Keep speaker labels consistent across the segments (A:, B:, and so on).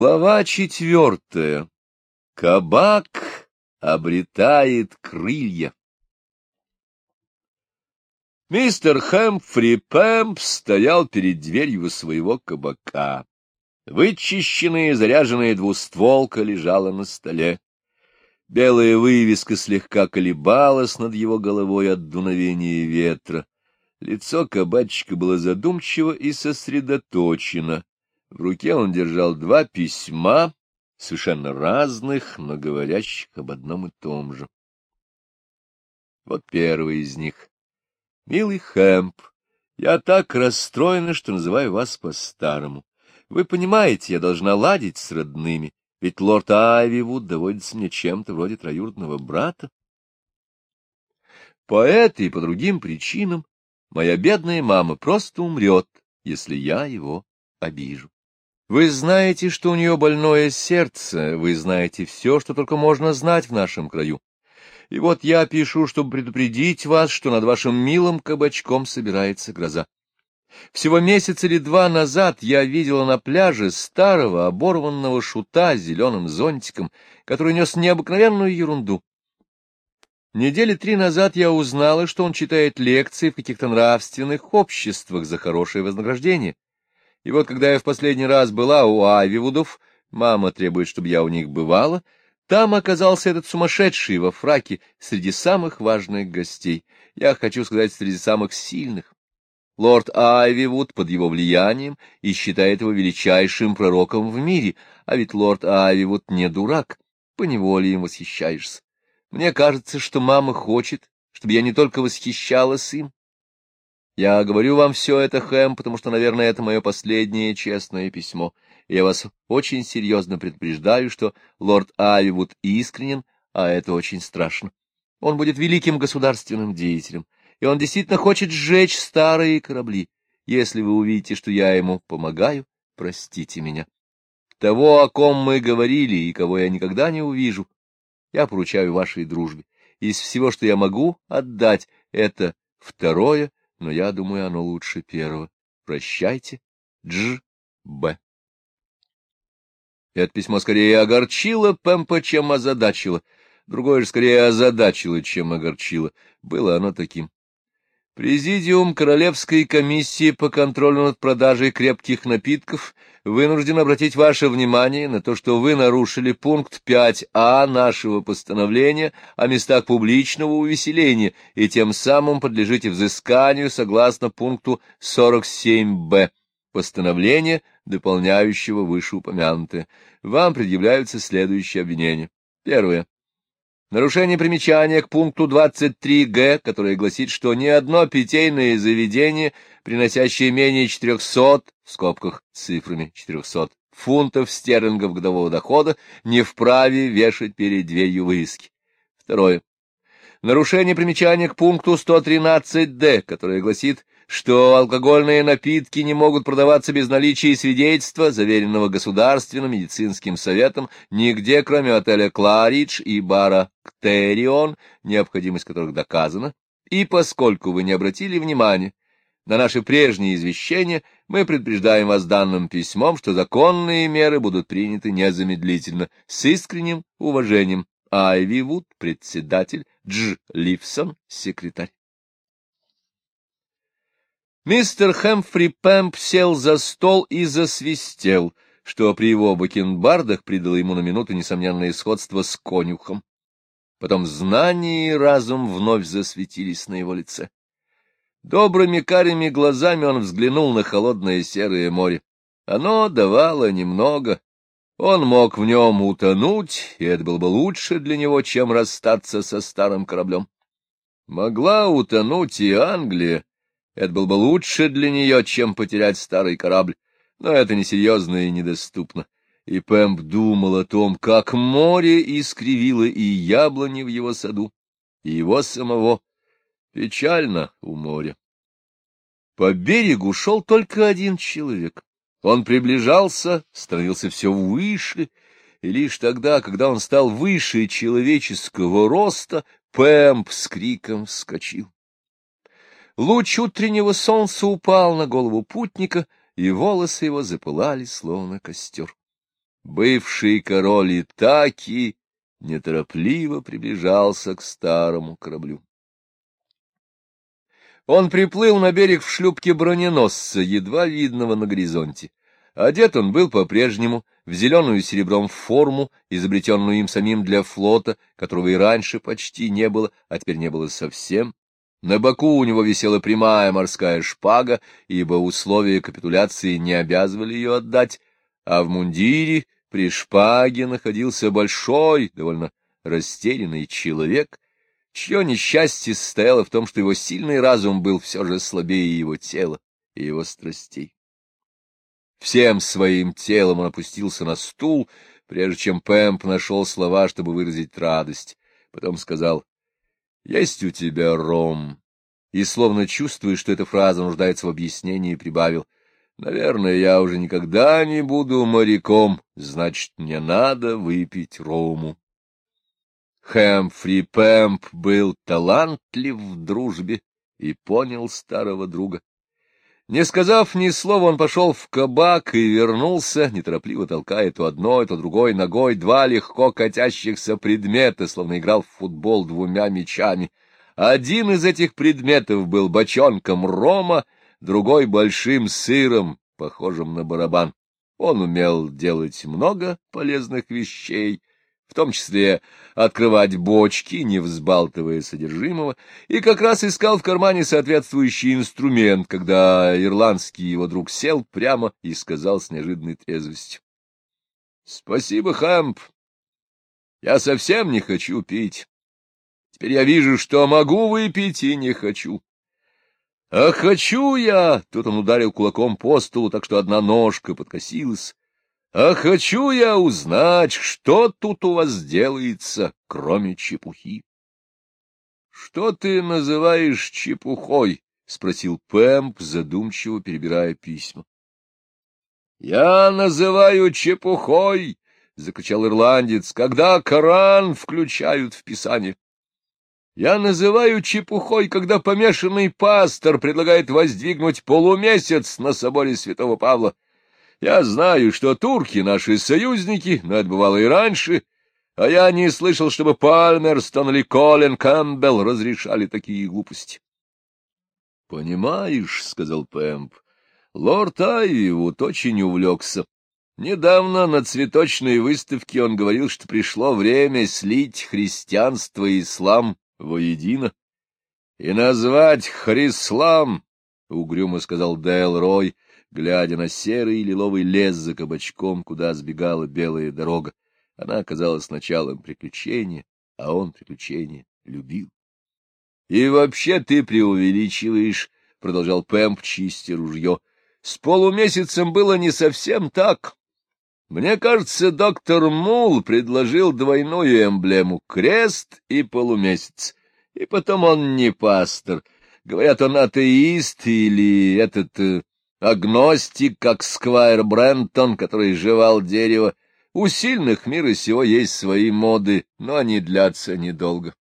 A: Глава 4. Кабак обретает крылья. Мистер Хэмфри Пэмп стоял перед дверью своего кабака. Вычищенная и заряженная двустволка лежала на столе. Белая вывеска слегка колебалась над его головой от дуновения ветра. Лицо кабачика было задумчиво и сосредоточено. В руке он держал два письма, совершенно разных, но говорящих об одном и том же. Вот первый из них. «Милый Хэмп, я так расстроена, что называю вас по-старому. Вы понимаете, я должна ладить с родными, ведь лорд Айвивуд доводится мне чем-то вроде троюродного брата. По этой и по другим причинам моя бедная мама просто умрет, если я его обижу. Вы знаете, что у нее больное сердце, вы знаете все, что только можно знать в нашем краю. И вот я пишу, чтобы предупредить вас, что над вашим милым кабачком собирается гроза. Всего месяц или два назад я видела на пляже старого оборванного шута с зеленым зонтиком, который нес необыкновенную ерунду. Недели 3 назад я узнала, что он читает лекции в каких-то нравственных обществах за хорошее вознаграждение. И вот, когда я в последний раз была у Айвивудов, мама требует, чтобы я у них бывала, там оказался этот сумасшедший во фраке среди самых важных гостей, я хочу сказать, среди самых сильных. Лорд Айвивуд под его влиянием и считает его величайшим пророком в мире, а ведь лорд Айвивуд не дурак, поневоле им восхищаешься. Мне кажется, что мама хочет, чтобы я не только восхищалась им. Я говорю вам все это, Хэм, потому что, наверное, это мое последнее честное письмо. И я вас очень серьезно предупреждаю, что лорд Айвивуд искренен, а это очень страшно. Он будет великим государственным деятелем, и он действительно хочет сжечь старые корабли. Если вы увидите, что я ему помогаю, простите меня. Того, о ком мы говорили и кого я никогда не увижу, я поручаю вашей дружбе. Из всего, что я могу отдать, это второе, но я думаю, оно лучше первого. Прощайте, Дж. Б. Это письмо скорее огорчило Пэмпа, чем озадачило. Другое же скорее озадачило, чем огорчило. Было оно таким. Президиум Королевской комиссии по контролю над продажей крепких напитков вынужден обратить ваше внимание на то, что вы нарушили пункт 5А нашего постановления о местах публичного увеселения и тем самым подлежите взысканию согласно пункту 47Б постановления, дополняющего вышеупомянутое. Вам предъявляются следующие обвинения. Первое. Нарушение примечания к пункту 23Г, которое гласит, что ни одно питейное заведение, приносящее менее 400, в скобках цифрами 400, фунтов стерлингов годового дохода, не вправе вешать перед дверью вывески. Второе. Нарушение примечания к пункту 113Д, которое гласит, что алкогольные напитки не могут продаваться без наличия свидетельства, заверенного Государственным медицинским советом, нигде, кроме отеля «Кларидж» и бара «Ктерион», необходимость которых доказана, и поскольку вы не обратили внимания на наши прежние извещения, мы предупреждаем вас данным письмом, что законные меры будут приняты незамедлительно, с искренним уважением. Айвивуд, председатель, Дж. Ливсон, секретарь. Мистер Хэмфри Пэмп сел за стол и засвистел, что при его бакенбардах придало ему на минуту несомненное сходство с конюхом. Потом знание и разум вновь засветились на его лице. Добрыми карими глазами он взглянул на холодное серое море. Оно давало немного. Он мог в нем утонуть, и это было бы лучше для него, чем расстаться со старым кораблем. Могла утонуть и Англия. Это было бы лучше для нее, чем потерять старый корабль, но это несерьезно и недоступно. И Пэмп думал о том, как море искривило и яблони в его саду, и его самого. Печально у моря. По берегу шел только один человек. Он приближался, становился все выше, и лишь тогда, когда он стал выше человеческого роста, Пэмп с криком вскочил. Луч утреннего солнца упал на голову путника, и волосы его запылали, словно костер. бывший король Итаки неторопливо приближался к старому кораблю. Он приплыл на берег в шлюпке броненосца, едва видного на горизонте. Одет он был по-прежнему в зеленую серебром форму, изобретенную им самим для флота, которого и раньше почти не было, а теперь не было совсем. На боку у него висела прямая морская шпага, ибо условия капитуляции не обязывали ее отдать, а в мундире при шпаге находился большой, довольно растерянный человек, чье несчастье состояло в том, что его сильный разум был все же слабее его тела и его страстей. Всем своим телом он опустился на стул, прежде чем Пэмп нашел слова, чтобы выразить радость. Потом сказал: «Есть у тебя ром?» И, словно чувствуя, что эта фраза нуждается в объяснении, прибавил: «Наверное, я уже никогда не буду моряком, значит, мне надо выпить рому». Хэмфри Пэмп был талантлив в дружбе и понял старого друга. Не сказав ни слова, он пошел в кабак и вернулся, неторопливо толкая то одной, то другой ногой два легко катящихся предмета, словно играл в футбол двумя мячами. Один из этих предметов был бочонком рома, другой — большим сыром, похожим на барабан. Он умел делать много полезных вещей, в том числе открывать бочки, не взбалтывая содержимого, и как раз искал в кармане соответствующий инструмент, когда ирландский его друг сел прямо и сказал с неожиданной трезвостью: — Спасибо, Хэмп, я совсем не хочу пить. Теперь я вижу, что могу выпить, и не хочу. А хочу я! Тут он ударил кулаком по столу, так что одна ножка подкосилась. А хочу я узнать, что тут у вас делается, кроме чепухи. — Что ты называешь чепухой? — спросил Пэмп, задумчиво перебирая письма. — Я называю чепухой, — закричал ирландец, — когда Коран включают в Писание. Я называю чепухой, когда помешанный пастор предлагает воздвигнуть полумесяц на соборе святого Павла. Я знаю, что турки наши союзники, но это бывало и раньше, а я не слышал, чтобы Пальмерстон или Колин Кэмпбелл разрешали такие глупости. — Понимаешь, — сказал Пэмп, — лорд Айвуд очень увлекся. Недавно на цветочной выставке он говорил, что пришло время слить христианство и ислам воедино. — И назвать Хрислам, — угрюмо сказал Дэлрой, глядя на серый лиловый лес за кабачком, куда сбегала белая дорога. Она оказалась началом приключения, а он приключения любил. — И вообще ты преувеличиваешь, — продолжал Пэмп, чистя ружье. — С полумесяцем было не совсем так. Мне кажется, доктор Мул предложил двойную эмблему — крест и полумесяц. И потом он не пастор. Говорят, он атеист или агностик, как Сквайр Брентон, который жевал дерево. У сильных мира сего есть свои моды, но они длятся недолго.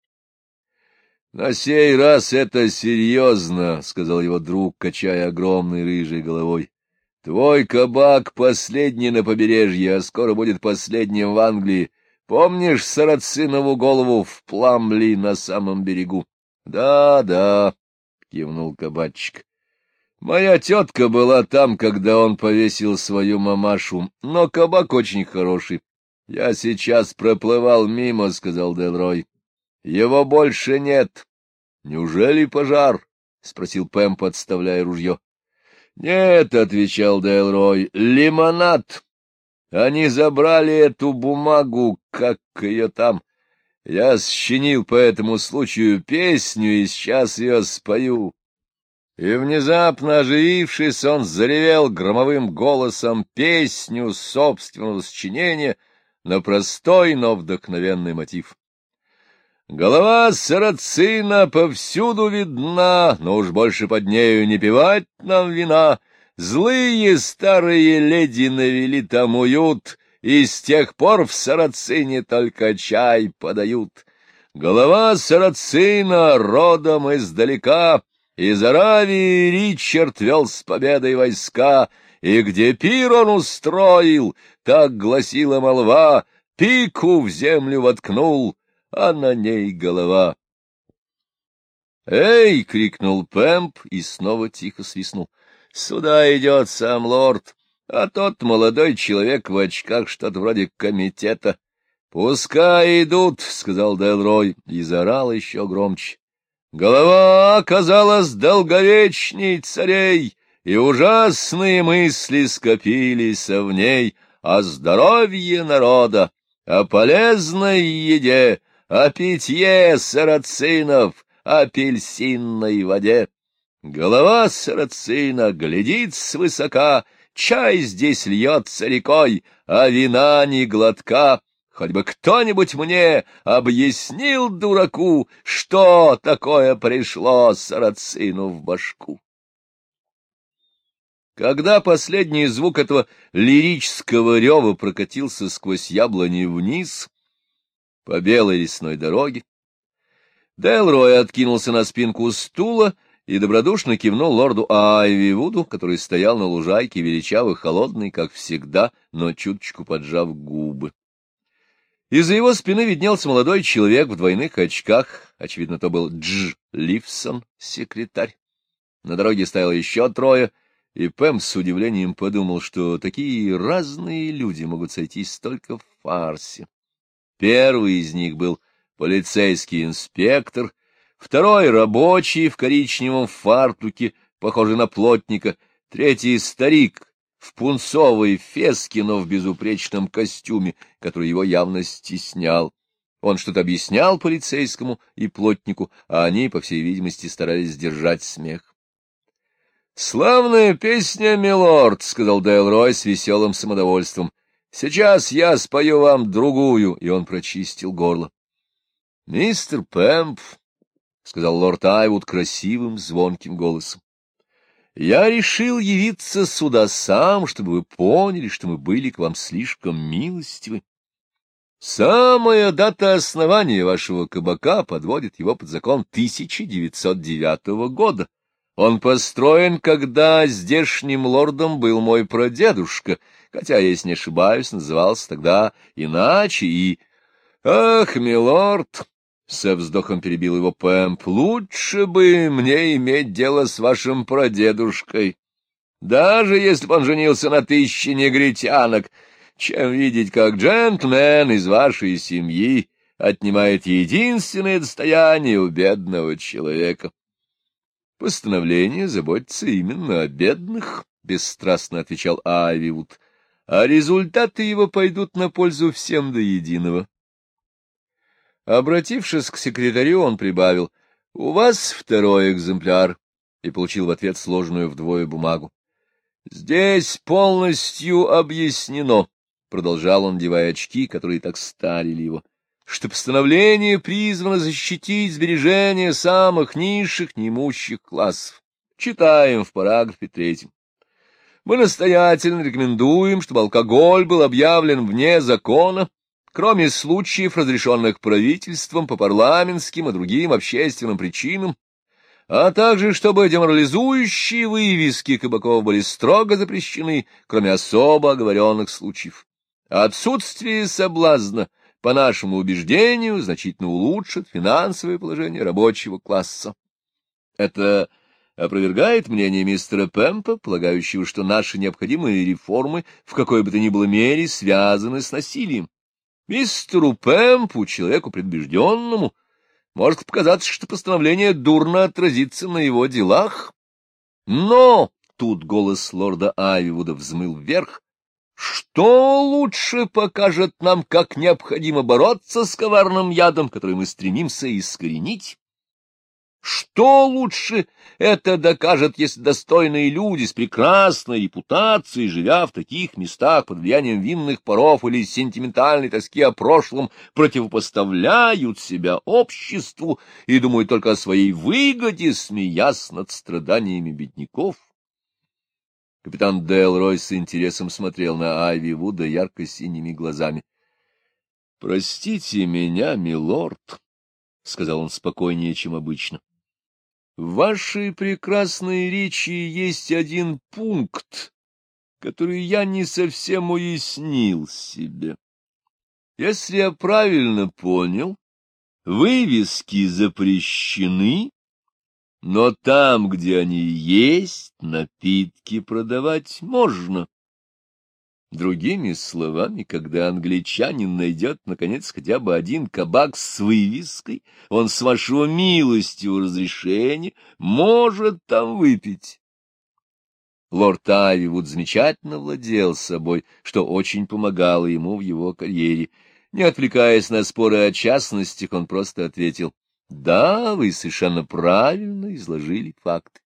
A: — На сей раз это серьезно, — сказал его друг, качая огромной рыжей головой. — Твой кабак последний на побережье, а скоро будет последним в Англии. Помнишь сарацинову голову в Пламли на самом берегу? — Да, — кивнул кабачик. Моя тетка была там, когда он повесил свою мамашу, но кабак очень хороший. — Я сейчас проплывал мимо, — сказал Дэлрой. — Его больше нет. — Неужели пожар? — спросил Пэм, подставляя ружье. — Нет, — отвечал Дэлрой, — лимонад. Они забрали эту бумагу, как ее там. Я сочинил по этому случаю песню, и сейчас ее спою. И внезапно оживившись, он заревел громовым голосом песню собственного сочинения на простой, но вдохновенный мотив. Голова сарацина повсюду видна, но уж больше под нею не пивать нам вина. Злые старые леди навели там уют, и с тех пор в сарацине только чай подают. Голова сарацина родом издалека, из Аравии Ричард вел с победой войска, и где пир он устроил, так гласила молва, пику в землю воткнул, а на ней голова. «Эй!» — крикнул Пэмп и снова тихо свистнул. «Сюда идет сам лорд, а тот молодой человек в очках, что-то вроде комитета». «Пускай идут», — сказал Делрой и заорал еще громче. «Голова оказалась долговечней царей, и ужасные мысли скопились в ней о здоровье народа, о полезной еде, о питье сарацинов, о апельсинной воде. Голова сарацина глядит свысока, чай здесь льется рекой, а вина ни глотка. Хоть бы кто-нибудь мне объяснил, дураку, что такое пришло сарацину в башку». Когда последний звук этого лирического рева прокатился сквозь яблони вниз по белой лесной дороге, Делрой откинулся на спинку стула и добродушно кивнул лорду Айвивуду, который стоял на лужайке, величаво холодный, как всегда, но чуточку поджав губы. Из-за его спины виднелся молодой человек в двойных очках, очевидно, то был Дж. Ливсон, секретарь. На дороге стояло еще трое, и Пэм с удивлением подумал, что такие разные люди могут сойтись только в фарсе. Первый из них был полицейский инспектор, второй — рабочий в коричневом фартуке, похожий на плотника, третий — старик в пунцовой феске, но в безупречном костюме, который его явно стеснял. Он что-то объяснял полицейскому и плотнику, а они, по всей видимости, старались сдержать смех. — Славная песня, милорд, — сказал Делрой с веселым самодовольством. — Сейчас я спою вам другую, и он прочистил горло. — Мистер Пэмп, — сказал лорд Айвуд красивым звонким голосом, — я решил явиться сюда сам, чтобы вы поняли, что мы были к вам слишком милостивы. Самая дата основания вашего кабака подводит его под закон 1909 года. Он построен, когда здешним лордом был мой прадедушка, хотя, если не ошибаюсь, назывался тогда иначе, и... Ах, милорд! — со вздохом перебил его Пэмп, — лучше бы мне иметь дело с вашим прадедушкой, даже если бы он женился на 1000 негритянок, чем видеть, как джентльмен из вашей семьи отнимает единственное достояние у бедного человека. — Постановление заботится именно о бедных, — бесстрастно отвечал Айвивуд, — а результаты его пойдут на пользу всем до единого. Обратившись к секретарю, он прибавил: — У вас второй экземпляр, и получил в ответ сложенную вдвое бумагу. — Здесь полностью объяснено, — продолжал он, надевая очки, которые так старили его, — что постановление призвано защитить сбережения самых низших неимущих классов. Читаем в параграфе 3. Мы настоятельно рекомендуем, чтобы алкоголь был объявлен вне закона, кроме случаев, разрешенных правительством по парламентским и другим общественным причинам, а также чтобы деморализующие вывески кабаков были строго запрещены, кроме особо оговоренных случаев. Отсутствие соблазна, по нашему убеждению, значительно улучшит финансовое положение рабочего класса. Это опровергает мнение мистера Пэмпа, полагающего, что наши необходимые реформы в какой бы то ни было мере связаны с насилием. Мистеру Пэмпу, человеку предубежденному, может показаться, что постановление дурно отразится на его делах. Но тут голос лорда Айвивуда взмыл вверх. Что лучше покажет нам, как необходимо бороться с коварным ядом, который мы стремимся искоренить? Что лучше это докажет, если достойные люди с прекрасной репутацией, живя в таких местах под влиянием винных паров или сентиментальной тоски о прошлом, противопоставляют себя обществу и думают только о своей выгоде, смеясь над страданиями бедняков? Капитан Делрой с интересом смотрел на Айвивуда ярко-синими глазами. — Простите меня, милорд, — сказал он спокойнее, чем обычно. — В вашей прекрасной речи есть один пункт, которую я не совсем уяснил себе. Если я правильно понял, вывески запрещены, но там, где они есть, напитки продавать можно. Другими словами, когда англичанин найдет, наконец, хотя бы один кабак с вывеской, он с вашего милостивого разрешения может там выпить. Лорд Айвивуд замечательно владел собой, что очень помогало ему в его карьере. Не отвлекаясь на споры о частностях, он просто ответил: «Да, вы совершенно правильно изложили факты».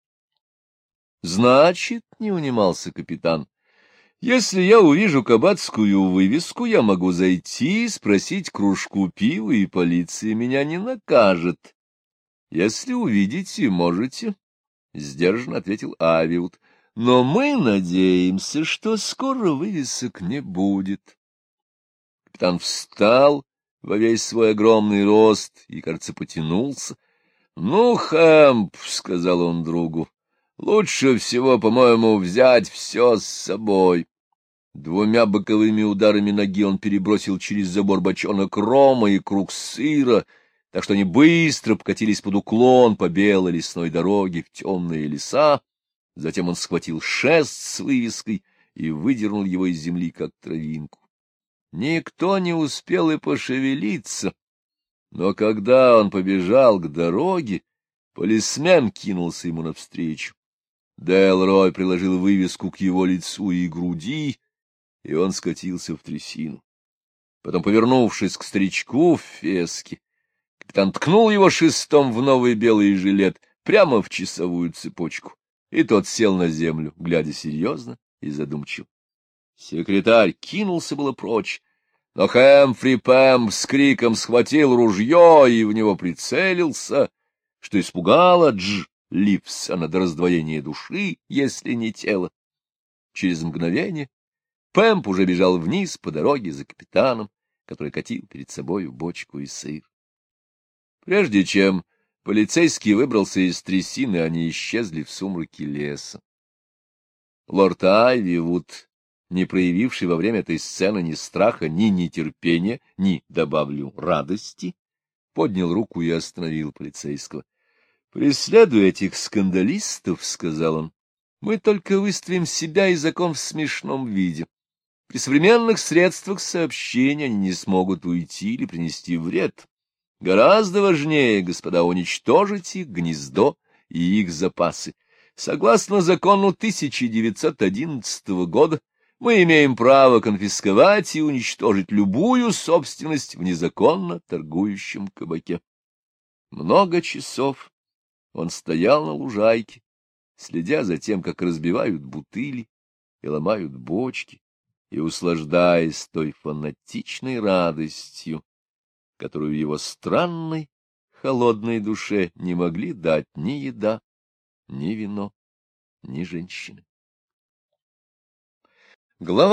A: «Значит, — не унимался капитан, — если я увижу кабацкую вывеску, я могу зайти, спросить кружку пива, и полиция меня не накажет. Если увидите, можете, — сдержанно ответил Айвивуд. — Но мы надеемся, что скоро вывесок не будет. Капитан встал во весь свой огромный рост и, кажется, потянулся. — Ну, Хэмп, — сказал он другу, — лучше всего, по-моему, взять все с собой. Двумя боковыми ударами ноги он перебросил через забор бочонок рома и круг сыра, так что они быстро покатились под уклон по белой лесной дороге в темные леса. Затем он схватил шест с вывеской и выдернул его из земли, как травинку. Никто не успел и пошевелиться, но когда он побежал к дороге, полисмен кинулся ему навстречу. Делрой приложил вывеску к его лицу и груди, и он скатился в трясину. Потом, повернувшись к старичку в феске, капитан ткнул его шестом в новый белый жилет прямо в часовую цепочку, и тот сел на землю, глядя серьезно и задумчиво. Секретарь кинулся было прочь, но Хэмфри Пэм с криком схватил ружье и в него прицелился, что испугало Ливсона до раздвоения души, если не тела. Через мгновение Пэмп уже бежал вниз по дороге за капитаном, который катил перед собою бочку и сыр. Прежде чем полицейский выбрался из трясины, они исчезли в сумраке леса. Лорд Айвивуд, не проявивший во время этой сцены ни страха, ни нетерпения, ни, добавлю, радости, поднял руку и остановил полицейского. — Преследуя этих скандалистов, — сказал он, — мы только выставим себя и закон в смешном виде. При современных средствах сообщения они не смогут уйти или принести вред. Гораздо важнее, господа, уничтожить их гнездо и их запасы. Согласно закону 1911 года, мы имеем право конфисковать и уничтожить любую собственность в незаконно торгующем кабаке. Много часов он стоял на лужайке, следя за тем, как разбивают бутыли и ломают бочки, и услаждаясь той фанатичной радостью, которую его странной, холодной душе не могли дать ни еда, ни вино, ни женщины. Глава